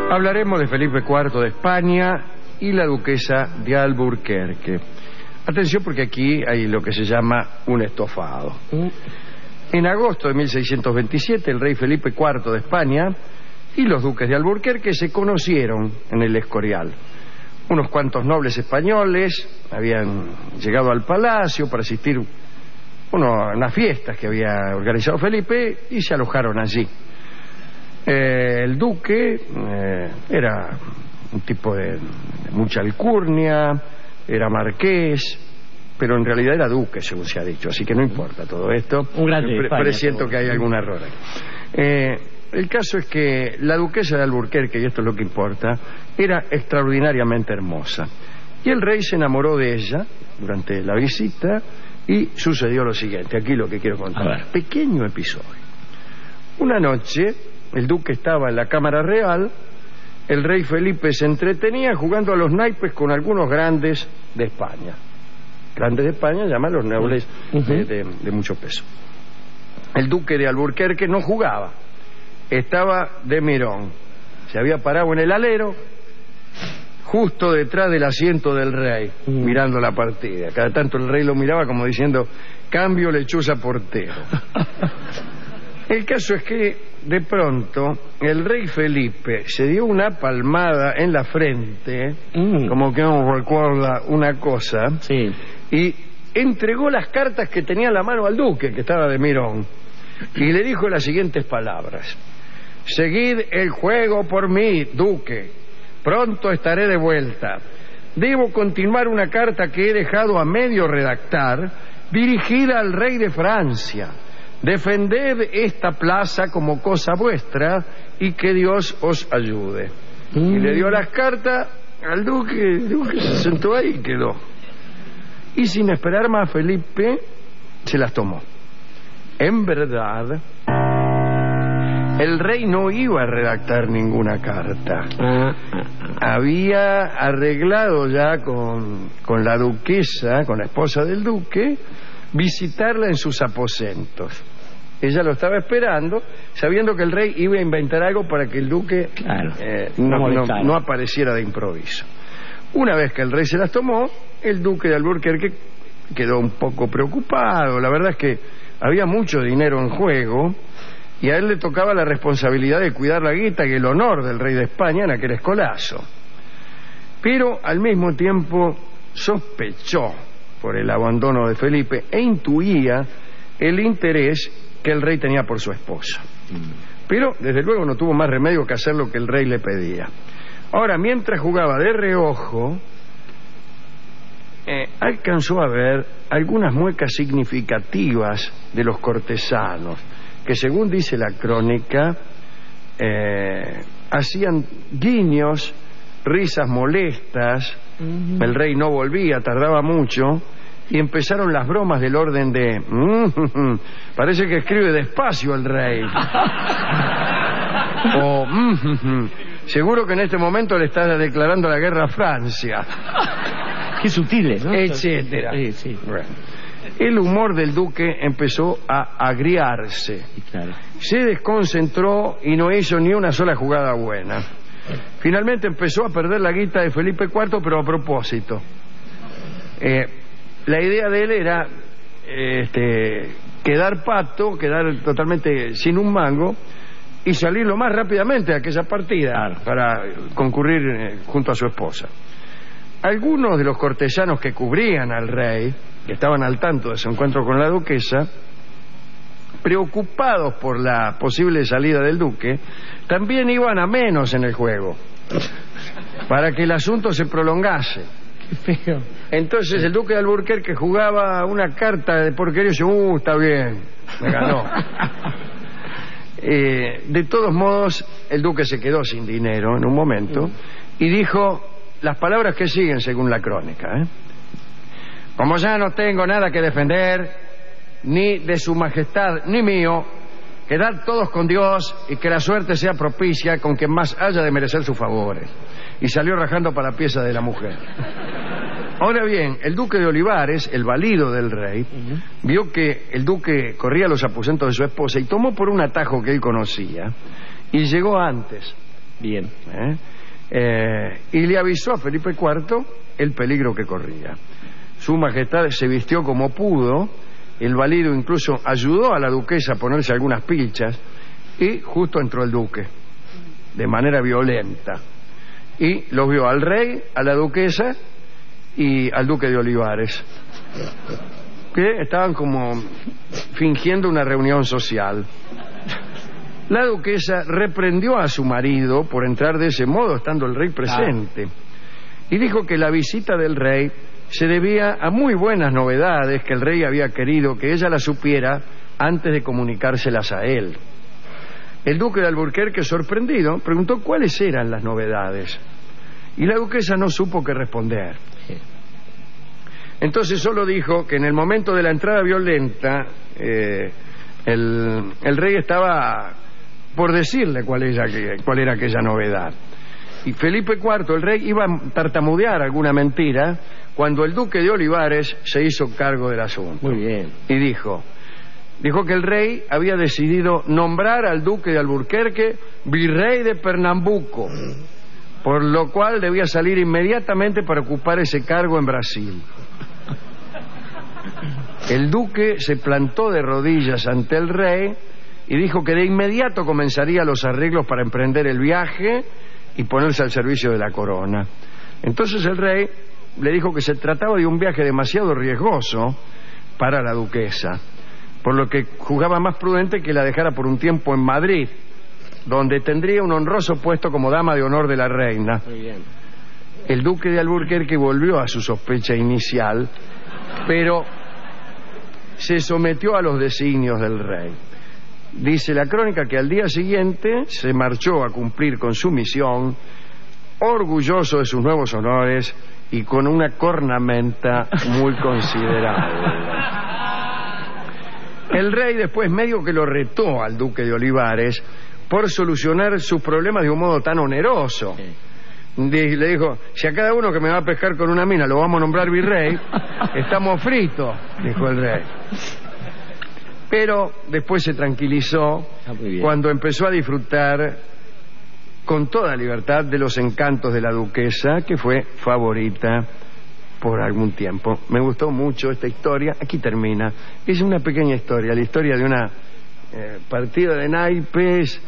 Hablaremos de Felipe IV de España y la duquesa de Alburquerque. Atención, porque aquí hay lo que se llama un estofado. En agosto de 1627, el rey Felipe IV de España y los duques de Alburquerque se conocieron en el Escorial. Unos cuantos nobles españoles habían llegado al palacio para asistir a unas fiestas que había organizado Felipe y se alojaron allí. El duque era un tipo de mucha alcurnia, era marqués, pero en realidad era duque, según se ha dicho, así que no importa todo esto. Un grande de España, presiento que hay algún error aquí. El caso es que la duquesa de Alburquerque, y esto es lo que importa, era extraordinariamente hermosa. Y el rey se enamoró de ella durante la visita y sucedió lo siguiente. Aquí lo que quiero contar. Pequeño episodio. Una noche, el duque estaba en la Cámara Real, el rey Felipe se entretenía jugando a los naipes con algunos grandes de España. Grandes de España llaman los nobles de mucho peso. El duque de Alburquerque no jugaba. Estaba de mirón. Se había parado en el alero, justo detrás del asiento del rey, mirando la partida. Cada tanto el rey lo miraba como diciendo: cambio lechuza portero. El caso es que, de pronto, el rey Felipe se dio una palmada en la frente, como que no recuerda una cosa, y entregó las cartas que tenía en la mano al duque, que estaba de mirón, y le dijo las siguientes palabras: seguid el juego por mí, duque. Pronto estaré de vuelta. Debo continuar una carta que he dejado a medio redactar, dirigida al rey de Francia. Defended esta plaza como cosa vuestra y que Dios os ayude. Y le dio las cartas al duque. El duque se sentó ahí y quedó. Y sin esperar más, Felipe se las tomó. En verdad, el rey no iba a redactar ninguna carta. Había arreglado ya con la duquesa, con la esposa del duque, visitarla en sus aposentos. Ella lo estaba esperando, sabiendo que el rey iba a inventar algo para que el duque no apareciera de improviso. Una vez que el rey se las tomó, el duque de Alburquerque quedó un poco preocupado. La verdad es que había mucho dinero en juego y a él le tocaba la responsabilidad de cuidar la guita y el honor del rey de España en aquel escolazo. Pero al mismo tiempo sospechó por el abandono de Felipe e intuía el interés que el rey tenía por su esposa. Pero desde luego no tuvo más remedio que hacer lo que el rey le pedía. Ahora, mientras jugaba de reojo, alcanzó a ver algunas muecas significativas de los cortesanos que, según dice la crónica, hacían guiños, risas molestas. El rey no volvía, tardaba mucho, y empezaron las bromas del orden de parece que escribe despacio el rey. O seguro que en este momento le está declarando la guerra a Francia. Qué sutiles, ¿no? Etcétera. Sí. Bueno, el humor del duque empezó a agriarse. Claro. Se desconcentró y no hizo ni una sola jugada buena. Finalmente empezó a perder la guita de Felipe IV, pero a propósito. La idea de él era quedar pato, quedar totalmente sin un mango y salir lo más rápidamente de aquella partida para concurrir junto a su esposa. Algunos de los cortesanos que cubrían al rey, que estaban al tanto de su encuentro con la duquesa, preocupados por la posible salida del duque, también iban a menos en el juego para que el asunto se prolongase. Qué feo. Entonces el duque de Alburquerque jugaba una carta de porquería y dice: está bien, me ganó. De todos modos, el duque se quedó sin dinero en un momento y dijo las palabras que siguen según la crónica. Como ya no tengo nada que defender, ni de su majestad ni mío, quedad todos con Dios y que la suerte sea propicia con quien más haya de merecer sus favores. Y salió rajando para la pieza de la mujer. Ahora bien, el duque de Olivares, el valido del rey, vio que el duque corría a los aposentos de su esposa y tomó por un atajo que él conocía y llegó antes. Bien. Y le avisó a Felipe IV el peligro que corría. Su Majestad se vistió como pudo, el valido incluso ayudó a la duquesa a ponerse algunas pilchas, y justo entró el duque, de manera violenta, y los vio al rey, a la duquesa y al duque de Olivares, que estaban como fingiendo una reunión social. La duquesa reprendió a su marido por entrar de ese modo, estando el rey presente, y dijo que la visita del rey se debía a muy buenas novedades que el rey había querido que ella las supiera antes de comunicárselas a él. El duque de Alburquerque, sorprendido, preguntó cuáles eran las novedades, y la duquesa no supo qué responder. Entonces solo dijo que en el momento de la entrada violenta el rey estaba por decirle cuál era aquella novedad. Y Felipe IV, el rey, iba a tartamudear alguna mentira cuando el duque de Olivares se hizo cargo del asunto. Muy bien. Y dijo que el rey había decidido nombrar al duque de Alburquerque virrey de Pernambuco, por lo cual debía salir inmediatamente para ocupar ese cargo en Brasil. El duque se plantó de rodillas ante el rey y dijo que de inmediato comenzaría los arreglos para emprender el viaje y ponerse al servicio de la corona. Entonces el rey le dijo que se trataba de un viaje demasiado riesgoso para la duquesa, por lo que juzgaba más prudente que la dejara por un tiempo en Madrid, donde tendría un honroso puesto como dama de honor de la reina. Muy bien. El duque de Alburquerque volvió a su sospecha inicial, pero se sometió a los designios del rey. Dice la crónica que al día siguiente se marchó a cumplir con su misión, orgulloso de sus nuevos honores y con una cornamenta muy considerable. El rey después medio que lo retó al duque de Olivares por solucionar sus problemas de un modo tan oneroso. Le dijo: si a cada uno que me va a pescar con una mina lo vamos a nombrar virrey, estamos fritos, dijo el rey. Pero después se tranquilizó cuando empezó a disfrutar con toda libertad de los encantos de la duquesa, que fue favorita por algún tiempo. Me gustó mucho esta historia. Aquí termina. Es una pequeña historia, la historia de una partida de naipes,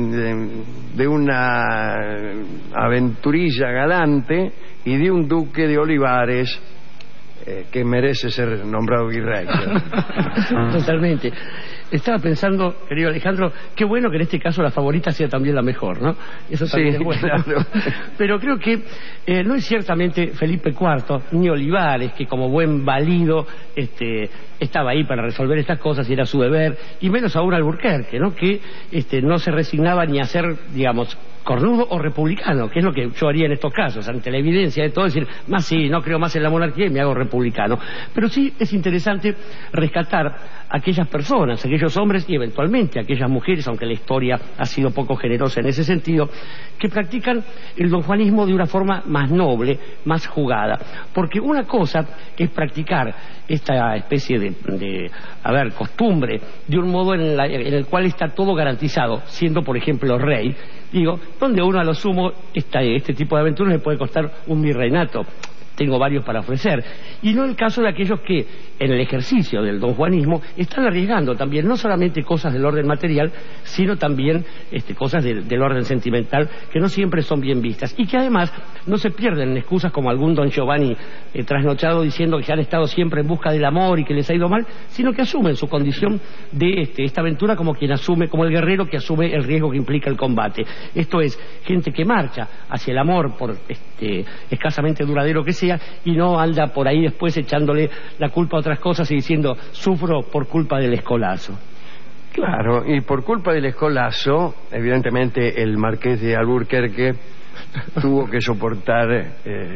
de una aventurilla galante y de un duque de Olivares que merece ser nombrado virrey. Totalmente. Estaba pensando, querido Alejandro, qué bueno que en este caso la favorita sea también la mejor, ¿no? Eso también sí, es bueno. Claro. Pero creo que no es ciertamente Felipe IV ni Olivares, que como buen valido estaba ahí para resolver estas cosas y era su deber, y menos aún Alburquerque, ¿no? Que no se resignaba ni a ser, digamos, cornudo o republicano, que es lo que yo haría en estos casos, ante la evidencia de todo, decir, más sí, no creo más en la monarquía y me hago republicano. Pero sí es interesante rescatar a aquellas personas, aquellos hombres y eventualmente aquellas mujeres, aunque la historia ha sido poco generosa en ese sentido, que practican el donjuanismo de una forma más noble, más jugada. Porque una cosa es practicar esta especie de costumbre de un modo en el cual está todo garantizado, siendo por ejemplo rey, donde uno a lo sumo este tipo de aventuras le puede costar un virreinato. Tengo varios para ofrecer. Y no el caso de aquellos que en el ejercicio del donjuanismo están arriesgando también no solamente cosas del orden material, sino también cosas del orden sentimental, que no siempre son bien vistas y que además no se pierden en excusas como algún Don Giovanni trasnochado diciendo que han estado siempre en busca del amor y que les ha ido mal, sino que asumen su condición de esta aventura como quien asume, como el guerrero que asume el riesgo que implica el combate. Esto es, gente que marcha hacia el amor, por escasamente duradero que sea, y no anda por ahí después echándole la culpa a otras cosas y diciendo, sufro por culpa del escolazo. Claro, y por culpa del escolazo, evidentemente el marqués de Alburquerque tuvo que soportar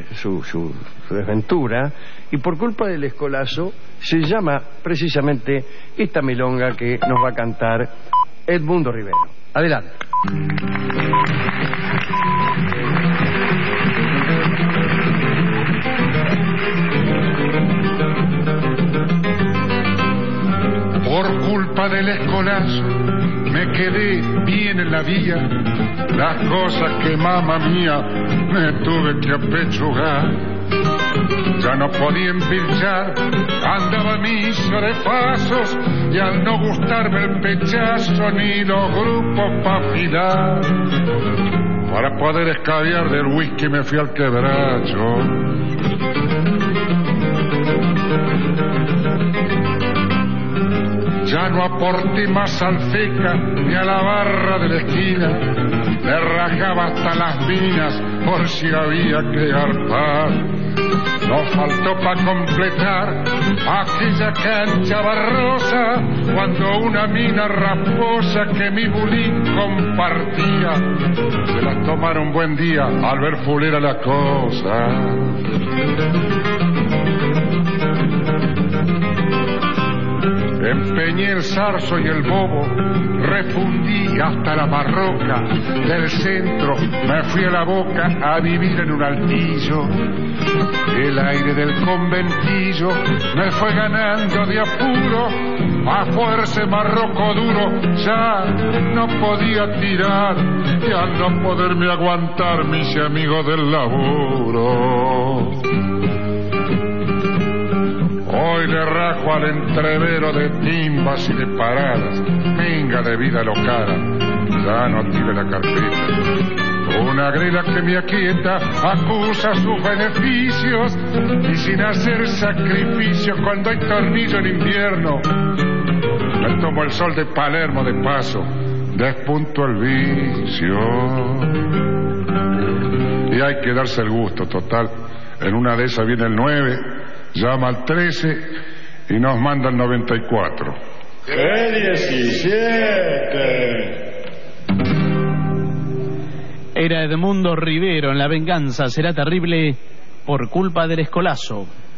su desventura, y por culpa del escolazo se llama precisamente esta milonga que nos va a cantar Edmundo Rivero. Adelante. Por culpa del escolazo me quedé bien en la vía, las cosas que mamá mía me tuve que apechugar. Ya no podía empilchar, andaba miso de pasos, y al no gustarme el pechazo ni los grupos pa' afilar, para poder escabiar del whisky me fui al quebracho. Ya no aporté más al Feca ni a la barra de la esquina, le rajaba hasta las minas por si había que garpar. No faltó para completar aquella cancha barrosa, cuando una mina rasposa que mi bulín compartía se las tomaron buen día al ver fulera la cosa. Empeñé el zarzo y el bobo, refundí hasta la barroca, del centro me fui a la Boca a vivir en un altillo. El aire del conventillo me fue ganando de apuro, a fuerza marroco duro ya no podía tirar, y al no poderme aguantar me hice amigo del laburo. Hoy le rajo al entrevero de timbas y de paradas, venga de vida locada, ya no tire la carpeta. Una grela que me aquieta acusa sus beneficios, y sin hacer sacrificios cuando hay tornillo en invierno, me tomo el sol de Palermo de paso, despunto el vicio. Y hay que darse el gusto, total, en una de esas viene el 9, llama al 13 y nos manda el 94. ¡Qué 17! Era Edmundo Rivero en La venganza será terrible por culpa del escolazo.